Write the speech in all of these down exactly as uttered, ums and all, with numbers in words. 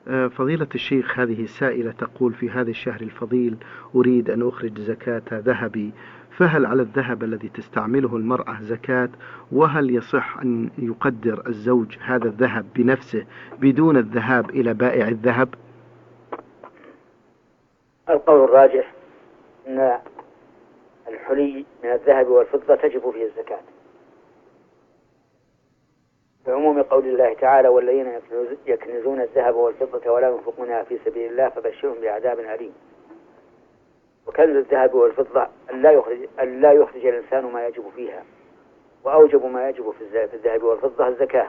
فضيلة الشيخ، هذه السائلة تقول: في هذا الشهر الفضيل أريد أن أخرج زكاة ذهبي، فهل على الذهب الذي تستعمله المرأة زكاة؟ وهل يصح أن يقدر الزوج هذا الذهب بنفسه بدون الذهاب إلى بائع الذهب؟ القول الراجح أن الحلي من الذهب والفضة تجب فيه الزكاة، بعموم قول الله تعالى: والذين يكنزون الذهب والفضة ولا ينفقونها في سبيل الله فبشرهم بعذاب أليم. وكنز الذهب والفضة أن لا يخرج, أن لا يخرج الإنسان ما يجب فيها، وأوجب ما يجب في الذهب والفضة الزكاة.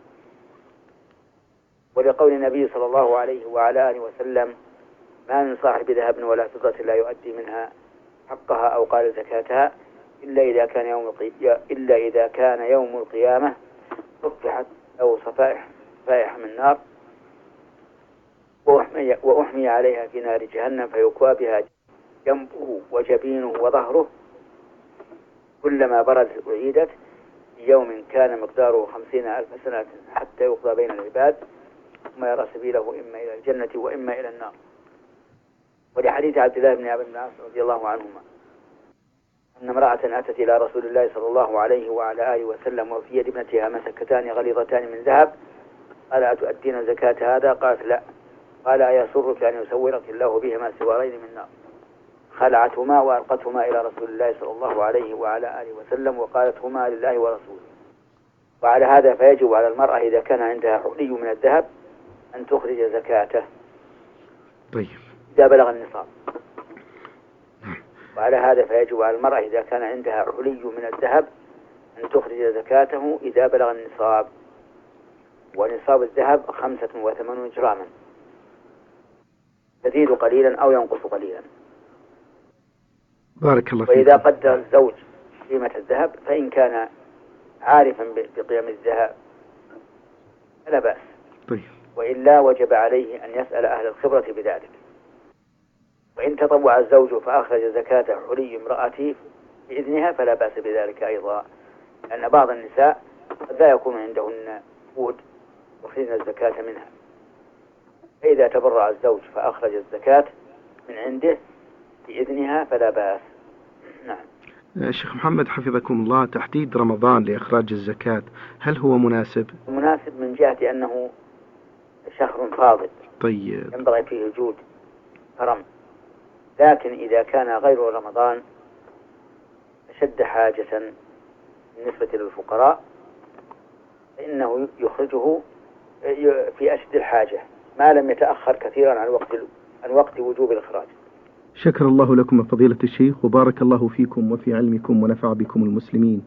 ولقول النبي صلى الله عليه وعلى آله وسلم: ما من صاحب ذهب ولا فضة لا يؤدي منها حقها أو قال زكاتها إلا إذا كان يوم إلا إذا كان يوم القيامة صفحت أو صفائح صفائح من نار وأحمي, وأحمي عليها في نار جهنم فيكوى بها جنبه وجبينه وظهره، كلما برزت أعيدت، يوم كان مقداره خمسين ألف سنة حتى يقضى بين العباد ثم يرى سبيله إما إلى الجنة وإما إلى النار. ولحديث عبد الله بن عبد العاص رضي الله عنهما أن امرأة أتت إلى رسول الله صلى الله عليه وعلى آله وسلم وفي يد ابنتها مسكتان غليظتان من ذهب، قال: أتؤدين زكاة هذا؟ قالت: لا. قال: أيسرك أن يسورك الله بهما سوارين من نار؟ خلعتهما وألقتهما إلى رسول الله صلى الله عليه وعلى آله وسلم وقالت: هما لله ورسوله. وعلى هذا فيجب على المرأة إذا كان عندها حلي من الذهب أن تخرج زكاته طيب إذا بلغ النصاب. وعلى هذا فيجب على المرأة إذا كان عندها حلي من الذهب أن تخرج زكاته إذا بلغ النصاب. ونصاب الذهب خمسة وثمانون جراما، يزيد قليلا أو ينقص قليلا. بارك الله فيك. وإذا قدر الزوج قيمة الذهب فإن كان عارفا بقيم الذهب فلا بأس. طيب. وإلا وجب عليه أن يسأل أهل الخبرة بذلك. وإن تطوع الزوج فأخرج زكاة حلي امرأته بإذنها فلا بأس بذلك أيضا، لأن بعض النساء قد لا يكون عندهن قوت يخرجن الزكاة منها، فإذا تبرع الزوج فأخرج الزكاة من عنده بإذنها فلا بأس. نعم. شيخ محمد حفظكم الله، تحديد رمضان لإخراج الزكاة هل هو مناسب؟ مناسب من جهة أنه شهر فاضل طيب ينبغي فيه الجود كرم، لكن إذا كان غير رمضان أشد حاجة بالنسبة للفقراء فإنه يخرجه في أشد الحاجة ما لم يتأخر كثيرا عن وقت عن وقت وجوب الإخراج. شكر الله لكم فضيلة الشيخ، وبارك الله فيكم وفي علمكم ونفع بكم المسلمين.